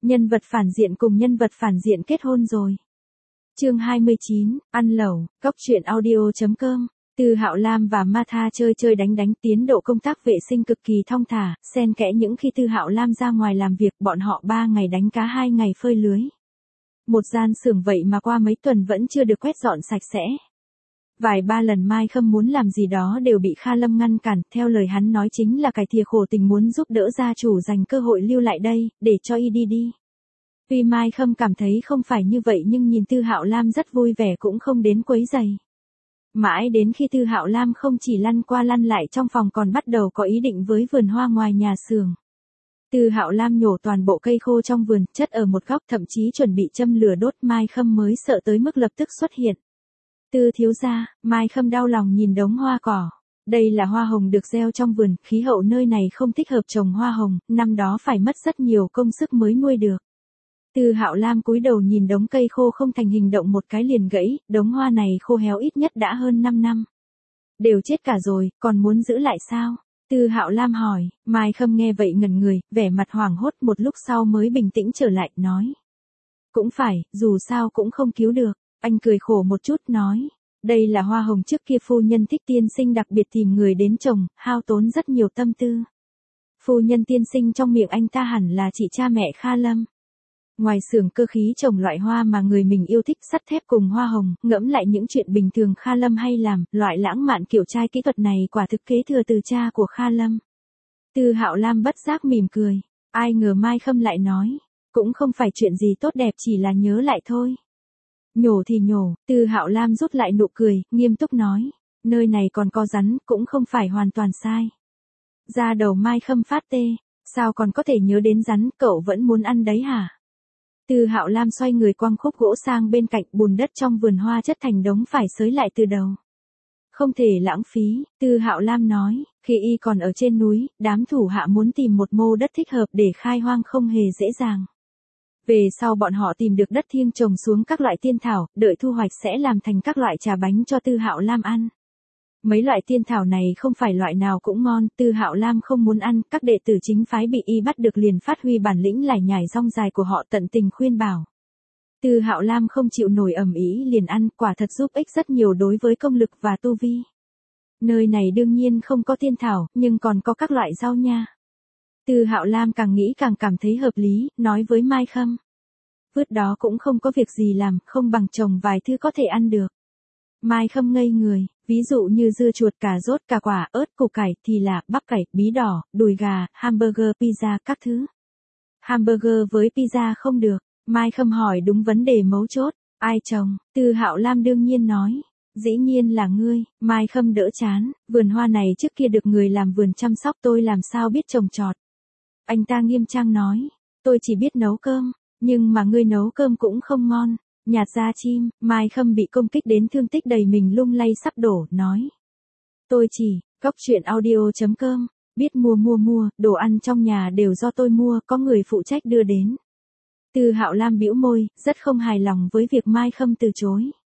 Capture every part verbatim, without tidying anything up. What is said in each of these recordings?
Nhân vật phản diện cùng nhân vật phản diện kết hôn rồi. Chương hai mươi chín, ăn lẩu, cóc truyện audio chấm com. Từ Hạo Lam và Martha chơi chơi đánh đánh, tiến độ công tác vệ sinh cực kỳ thong thả, xen kẽ những khi Từ Hạo Lam ra ngoài làm việc, bọn họ ba ngày đánh cá hai ngày phơi lưới. Một gian xưởng vậy mà qua mấy tuần vẫn chưa được quét dọn sạch sẽ. Vài ba lần Mai Khâm muốn làm gì đó đều bị Kha Lâm ngăn cản, theo lời hắn nói chính là cải thìa khổ tình muốn giúp đỡ gia chủ dành cơ hội lưu lại đây, để cho y đi đi. Tuy Mai Khâm cảm thấy không phải như vậy nhưng nhìn Từ Hạo Lam rất vui vẻ cũng không đến quấy rầy. Mãi đến khi Từ Hạo Lam không chỉ lăn qua lăn lại trong phòng còn bắt đầu có ý định với vườn hoa ngoài nhà xưởng. Từ Hạo Lam nhổ toàn bộ cây khô trong vườn, chất ở một góc, thậm chí chuẩn bị châm lửa đốt. Mai Khâm mới sợ tới mức lập tức xuất hiện. Từ thiếu gia, Mai Khâm đau lòng nhìn đống hoa cỏ. Đây là hoa hồng được gieo trong vườn, khí hậu nơi này không thích hợp trồng hoa hồng, năm đó phải mất rất nhiều công sức mới nuôi được. Từ Hạo Lam cúi đầu nhìn đống cây khô không thành hình động một cái liền gãy, đống hoa này khô héo ít nhất đã hơn năm năm. Đều chết cả rồi, còn muốn giữ lại sao? Từ Hạo Lam hỏi. Mai Khâm nghe vậy ngẩn người, vẻ mặt hoảng hốt, một lúc sau mới bình tĩnh trở lại, nói. Cũng phải, dù sao cũng không cứu được. Anh cười khổ một chút, nói. Đây là hoa hồng trước kia phu nhân Thích tiên sinh đặc biệt tìm người đến trồng, hao tốn rất nhiều tâm tư. Phu nhân tiên sinh trong miệng anh ta hẳn là chị cha mẹ Kha Lâm. Ngoài xưởng cơ khí trồng loại hoa mà người mình yêu thích, sắt thép cùng hoa hồng, ngẫm lại những chuyện bình thường Kha Lâm hay làm, loại lãng mạn kiểu trai kỹ thuật này quả thực kế thừa từ cha của Kha Lâm. Từ Hạo Lam bất giác mỉm cười, ai ngờ Mai Khâm lại nói, cũng không phải chuyện gì tốt đẹp, chỉ là nhớ lại thôi. Nhổ thì nhổ. Từ Hạo Lam rút lại nụ cười, nghiêm túc nói, nơi này còn có rắn, cũng không phải hoàn toàn sai. Da đầu Mai Khâm phát tê, sao còn có thể nhớ đến rắn, cậu vẫn muốn ăn đấy hả? Từ Hạo Lam xoay người quăng khúc gỗ sang bên cạnh, bùn đất trong vườn hoa chất thành đống phải xới lại từ đầu. Không thể lãng phí, Từ Hạo Lam nói, khi y còn ở trên núi, đám thủ hạ muốn tìm một mô đất thích hợp để khai hoang không hề dễ dàng. Về sau bọn họ tìm được đất thiêng trồng xuống các loại tiên thảo, đợi thu hoạch sẽ làm thành các loại trà bánh cho Từ Hạo Lam ăn. Mấy loại tiên thảo này không phải loại nào cũng ngon, Từ Hạo Lam không muốn ăn, các đệ tử chính phái bị y bắt được liền phát huy bản lĩnh lải nhải rong dài của họ, tận tình khuyên bảo. Từ Hạo Lam không chịu nổi ầm ĩ liền ăn, quả thật giúp ích rất nhiều đối với công lực và tu vi. Nơi này đương nhiên không có tiên thảo, nhưng còn có các loại rau nha. Từ Hạo Lam càng nghĩ càng cảm thấy hợp lý, nói với Mai Khâm. Vứt đó cũng không có việc gì làm, không bằng trồng vài thứ có thể ăn được. Mai Khâm ngây người, ví dụ như dưa chuột, cà rốt, cà quả, ớt, củ cải, thì là, bắp cải, bí đỏ, đùi gà, hamburger, pizza, các thứ. Hamburger với pizza không được. Mai Khâm hỏi đúng vấn đề mấu chốt, ai trồng? Từ Hạo Lam đương nhiên nói, dĩ nhiên là ngươi. Mai Khâm đỡ chán, vườn hoa này trước kia được người làm vườn chăm sóc, tôi làm sao biết trồng trọt. Anh ta nghiêm trang nói, tôi chỉ biết nấu cơm, nhưng mà ngươi nấu cơm cũng không ngon. Nhạt da chim. Mai Khâm bị công kích đến thương tích đầy mình lung lay sắp đổ, nói. Tôi chỉ, cóc truyện audio chấm com, biết mua mua mua, đồ ăn trong nhà đều do tôi mua, có người phụ trách đưa đến. Từ Hạo Lam bĩu môi, rất không hài lòng với việc Mai Khâm từ chối.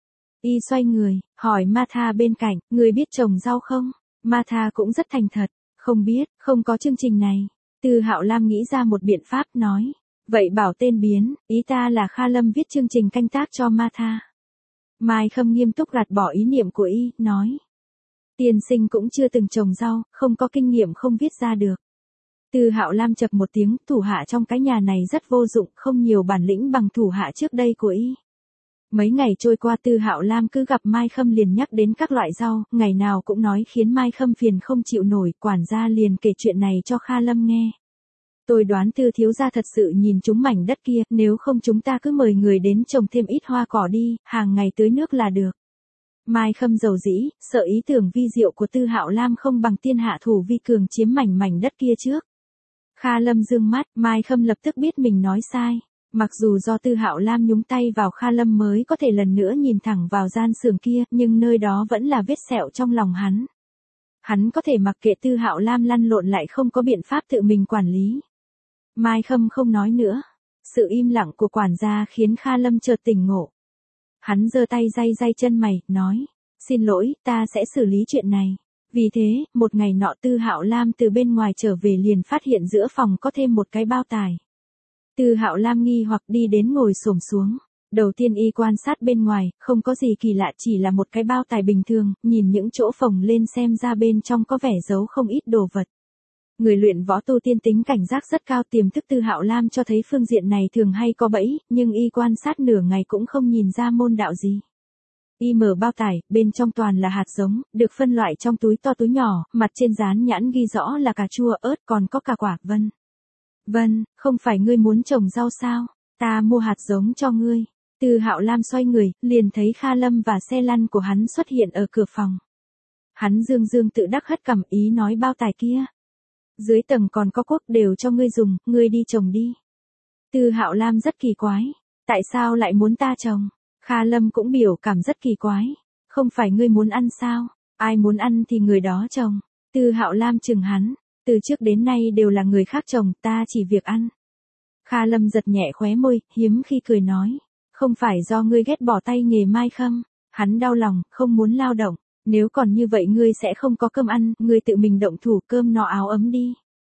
Y xoay người, hỏi Martha bên cạnh, người biết trồng rau không? Martha cũng rất thành thật, không biết, không có chương trình này. Từ Hạo Lam nghĩ ra một biện pháp, nói. Vậy bảo tên biến, ý ta là Kha Lâm viết chương trình canh tác cho Martha. Mai Khâm nghiêm túc gạt bỏ ý niệm của y, nói. Tiên sinh cũng chưa từng trồng rau, không có kinh nghiệm không viết ra được. Từ Hạo Lam chập một tiếng, thủ hạ trong cái nhà này rất vô dụng, không nhiều bản lĩnh bằng thủ hạ trước đây của y. Mấy ngày trôi qua Từ Hạo Lam cứ gặp Mai Khâm liền nhắc đến các loại rau, ngày nào cũng nói khiến Mai Khâm phiền không chịu nổi, quản gia liền kể chuyện này cho Kha Lâm nghe. Tôi đoán Từ thiếu gia thật sự nhìn trúng mảnh đất kia, nếu không chúng ta cứ mời người đến trồng thêm ít hoa cỏ đi, hàng ngày tưới nước là được. Mai Khâm dầu dĩ, sợ ý tưởng vi diệu của Từ Hạo Lam không bằng tiên hạ thủ vi cường chiếm mảnh mảnh đất kia trước. Kha Lâm dương mắt, Mai Khâm lập tức biết mình nói sai. Mặc dù do Từ Hạo Lam nhúng tay vào Kha Lâm mới có thể lần nữa nhìn thẳng vào gian xưởng kia, nhưng nơi đó vẫn là vết sẹo trong lòng hắn. Hắn có thể mặc kệ Từ Hạo Lam lăn lộn lại không có biện pháp tự mình quản lý. Mai Khâm không nói nữa. Sự im lặng của quản gia khiến Kha Lâm chợt tỉnh ngộ. Hắn giơ tay day day chân mày, nói. Xin lỗi, ta sẽ xử lý chuyện này. Vì thế, một ngày nọ Từ Hạo Lam từ bên ngoài trở về liền phát hiện giữa phòng có thêm một cái bao tải. Từ Hạo Lam nghi hoặc đi đến ngồi xổm xuống. Đầu tiên y quan sát bên ngoài, không có gì kỳ lạ, chỉ là một cái bao tải bình thường, nhìn những chỗ phồng lên xem ra bên trong có vẻ giấu không ít đồ vật. Người luyện võ tu tiên tính cảnh giác rất cao, tiềm thức Từ Hạo Lam cho thấy phương diện này thường hay có bẫy, nhưng y quan sát nửa ngày cũng không nhìn ra môn đạo gì. Y mở bao tải, bên trong toàn là hạt giống, được phân loại trong túi to túi nhỏ, mặt trên dán nhãn ghi rõ là cà chua, ớt, còn có cả quả. Vân. Vân, không phải ngươi muốn trồng rau sao? Ta mua hạt giống cho ngươi. Từ Hạo Lam xoay người, liền thấy Kha Lâm và xe lăn của hắn xuất hiện ở cửa phòng. Hắn dương dương tự đắc hất cằm, ý nói bao tải kia. Dưới tầng còn có cuốc, đều cho ngươi dùng, ngươi đi trồng đi. Từ Hạo Lam rất kỳ quái. Tại sao lại muốn ta trồng? Kha Lâm cũng biểu cảm rất kỳ quái. Không phải ngươi muốn ăn sao? Ai muốn ăn thì người đó trồng. Từ Hạo Lam chừng hắn. Từ trước đến nay đều là người khác trồng, ta chỉ việc ăn. Kha Lâm giật nhẹ khóe môi, hiếm khi cười nói. Không phải do ngươi ghét bỏ tay nghề mai khâm. Hắn đau lòng, không muốn lao động. Nếu còn như vậy ngươi sẽ không có cơm ăn, ngươi tự mình động thủ cơm no áo ấm đi.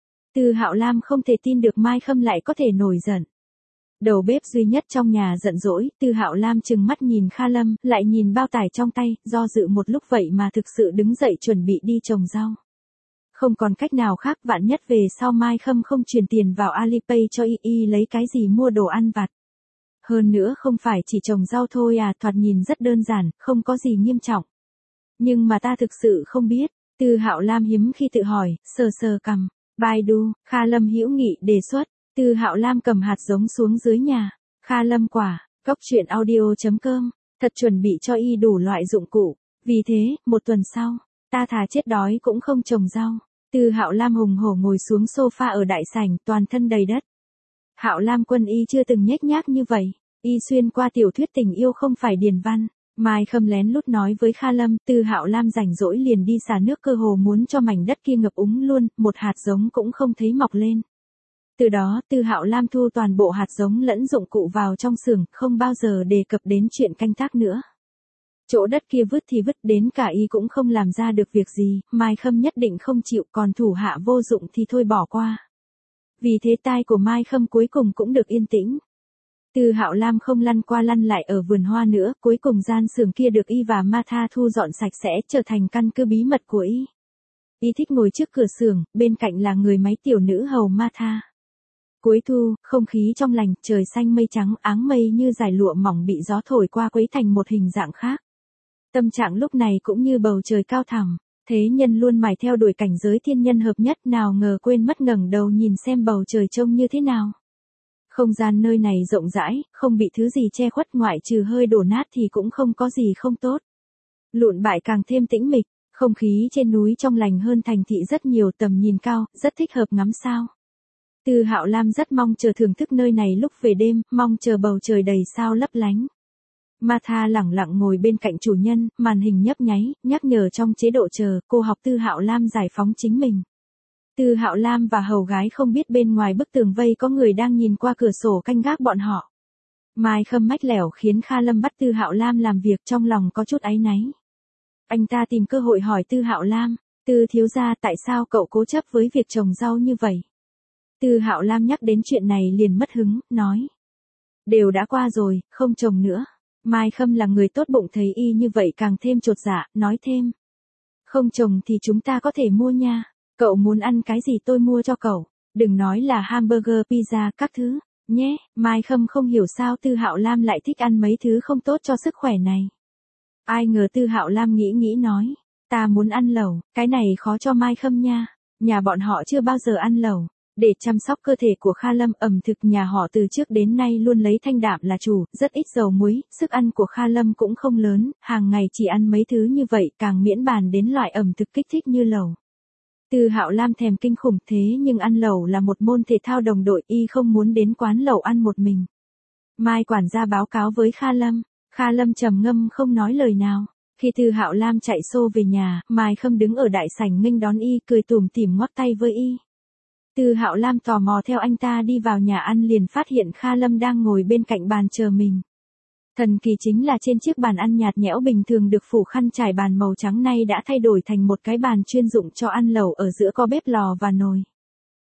Từ Hạo Lam không thể tin được Mai Khâm lại có thể nổi giận. Đầu bếp duy nhất trong nhà giận dỗi, Từ Hạo Lam trừng mắt nhìn Kha Lâm, lại nhìn bao tải trong tay, do dự một lúc vậy mà thực sự đứng dậy chuẩn bị đi trồng rau. Không còn cách nào khác, vạn nhất về sau Mai Khâm không truyền tiền vào Alipay cho y, y lấy cái gì mua đồ ăn vặt. Hơn nữa không phải chỉ trồng rau thôi à, thoạt nhìn rất đơn giản, không có gì nghiêm trọng. Nhưng mà ta thực sự không biết. Từ Hạo Lam hiếm khi tự hỏi, sờ sờ cằm. Baidu, Kha Lâm hữu nghị đề xuất. Từ Hạo Lam cầm hạt giống xuống dưới nhà. Kha Lâm quả, cốc truyện audio chấm com. Thật chuẩn bị cho y đủ loại dụng cụ. Vì thế, một tuần sau, ta thà chết đói cũng không trồng rau. Từ Hạo Lam hùng hổ ngồi xuống sofa ở đại sảnh, toàn thân đầy đất. Hạo Lam quân y chưa từng nhếch nhác như vậy. Y xuyên qua tiểu thuyết tình yêu không phải điền văn. Mai Khâm lén lút nói với Kha Lâm, Từ Hạo Lam rảnh rỗi liền đi xả nước, cơ hồ muốn cho mảnh đất kia ngập úng luôn, một hạt giống cũng không thấy mọc lên. Từ đó, Từ Hạo Lam thu toàn bộ hạt giống lẫn dụng cụ vào trong xưởng, không bao giờ đề cập đến chuyện canh tác nữa. Chỗ đất kia vứt thì vứt, đến cả y cũng không làm ra được việc gì, Mai Khâm nhất định không chịu, còn thủ hạ vô dụng thì thôi bỏ qua. Vì thế tai của Mai Khâm cuối cùng cũng được yên tĩnh. Từ Hạo Lam không lăn qua lăn lại ở vườn hoa nữa, cuối cùng gian xưởng kia được y và Martha thu dọn sạch sẽ, trở thành căn cứ bí mật của y. Y thích ngồi trước cửa xưởng, bên cạnh là người máy tiểu nữ hầu Martha. Cuối thu, không khí trong lành, trời xanh mây trắng, áng mây như dải lụa mỏng bị gió thổi qua quấy thành một hình dạng khác. Tâm trạng lúc này cũng như bầu trời cao thẳm, thế nhân luôn mải theo đuổi cảnh giới thiên nhân hợp nhất, nào ngờ quên mất ngẩng đầu nhìn xem bầu trời trông như thế nào. Không gian nơi này rộng rãi, không bị thứ gì che khuất, ngoại trừ hơi đổ nát thì cũng không có gì không tốt. Lụn bại càng thêm tĩnh mịch, không khí trên núi trong lành hơn thành thị rất nhiều, tầm nhìn cao, rất thích hợp ngắm sao. Từ Hạo Lam rất mong chờ thưởng thức nơi này lúc về đêm, mong chờ bầu trời đầy sao lấp lánh. Martha lẳng lặng ngồi bên cạnh chủ nhân, màn hình nhấp nháy, nhắc nhở trong chế độ chờ, cô học Từ Hạo Lam giải phóng chính mình. Từ Hạo Lam và hầu gái không biết bên ngoài bức tường vây có người đang nhìn qua cửa sổ canh gác bọn họ. Mai Khâm mách lẻo khiến Kha Lâm bắt Từ Hạo Lam làm việc, trong lòng có chút áy náy. Anh ta tìm cơ hội hỏi Từ Hạo Lam, Từ thiếu gia, tại sao cậu cố chấp với việc trồng rau như vậy? Từ Hạo Lam nhắc đến chuyện này liền mất hứng, nói. Đều đã qua rồi, không trồng nữa. Mai Khâm là người tốt bụng, thấy y như vậy càng thêm chột dạ, nói thêm. Không trồng thì chúng ta có thể mua nha. Cậu muốn ăn cái gì tôi mua cho cậu. Đừng nói là hamburger, pizza, các thứ, nhé. Mai Khâm không hiểu sao Từ Hạo Lam lại thích ăn mấy thứ không tốt cho sức khỏe này. Ai ngờ Từ Hạo Lam nghĩ nghĩ nói. Ta muốn ăn lẩu, cái này khó cho Mai Khâm nha. Nhà bọn họ chưa bao giờ ăn lẩu. Để chăm sóc cơ thể của Kha Lâm, ẩm thực nhà họ từ trước đến nay luôn lấy thanh đạm là chủ, rất ít dầu muối, sức ăn của Kha Lâm cũng không lớn, hàng ngày chỉ ăn mấy thứ như vậy, càng miễn bàn đến loại ẩm thực kích thích như lẩu. Từ Hạo Lam thèm kinh khủng, thế nhưng ăn lẩu là một môn thể thao đồng đội, y không muốn đến quán lẩu ăn một mình. Mai quản gia báo cáo với Kha Lâm, Kha Lâm trầm ngâm không nói lời nào. Khi Từ Hạo Lam chạy xô về nhà, Mai Khâm đứng ở đại sảnh nghênh đón y, cười tủm tỉm ngoắc tay với y. Từ Hạo Lam tò mò theo anh ta đi vào nhà ăn, liền phát hiện Kha Lâm đang ngồi bên cạnh bàn chờ mình. Thần kỳ chính là trên chiếc bàn ăn nhạt nhẽo bình thường được phủ khăn trải bàn màu trắng nay đã thay đổi thành một cái bàn chuyên dụng cho ăn lẩu, ở giữa có bếp lò và nồi.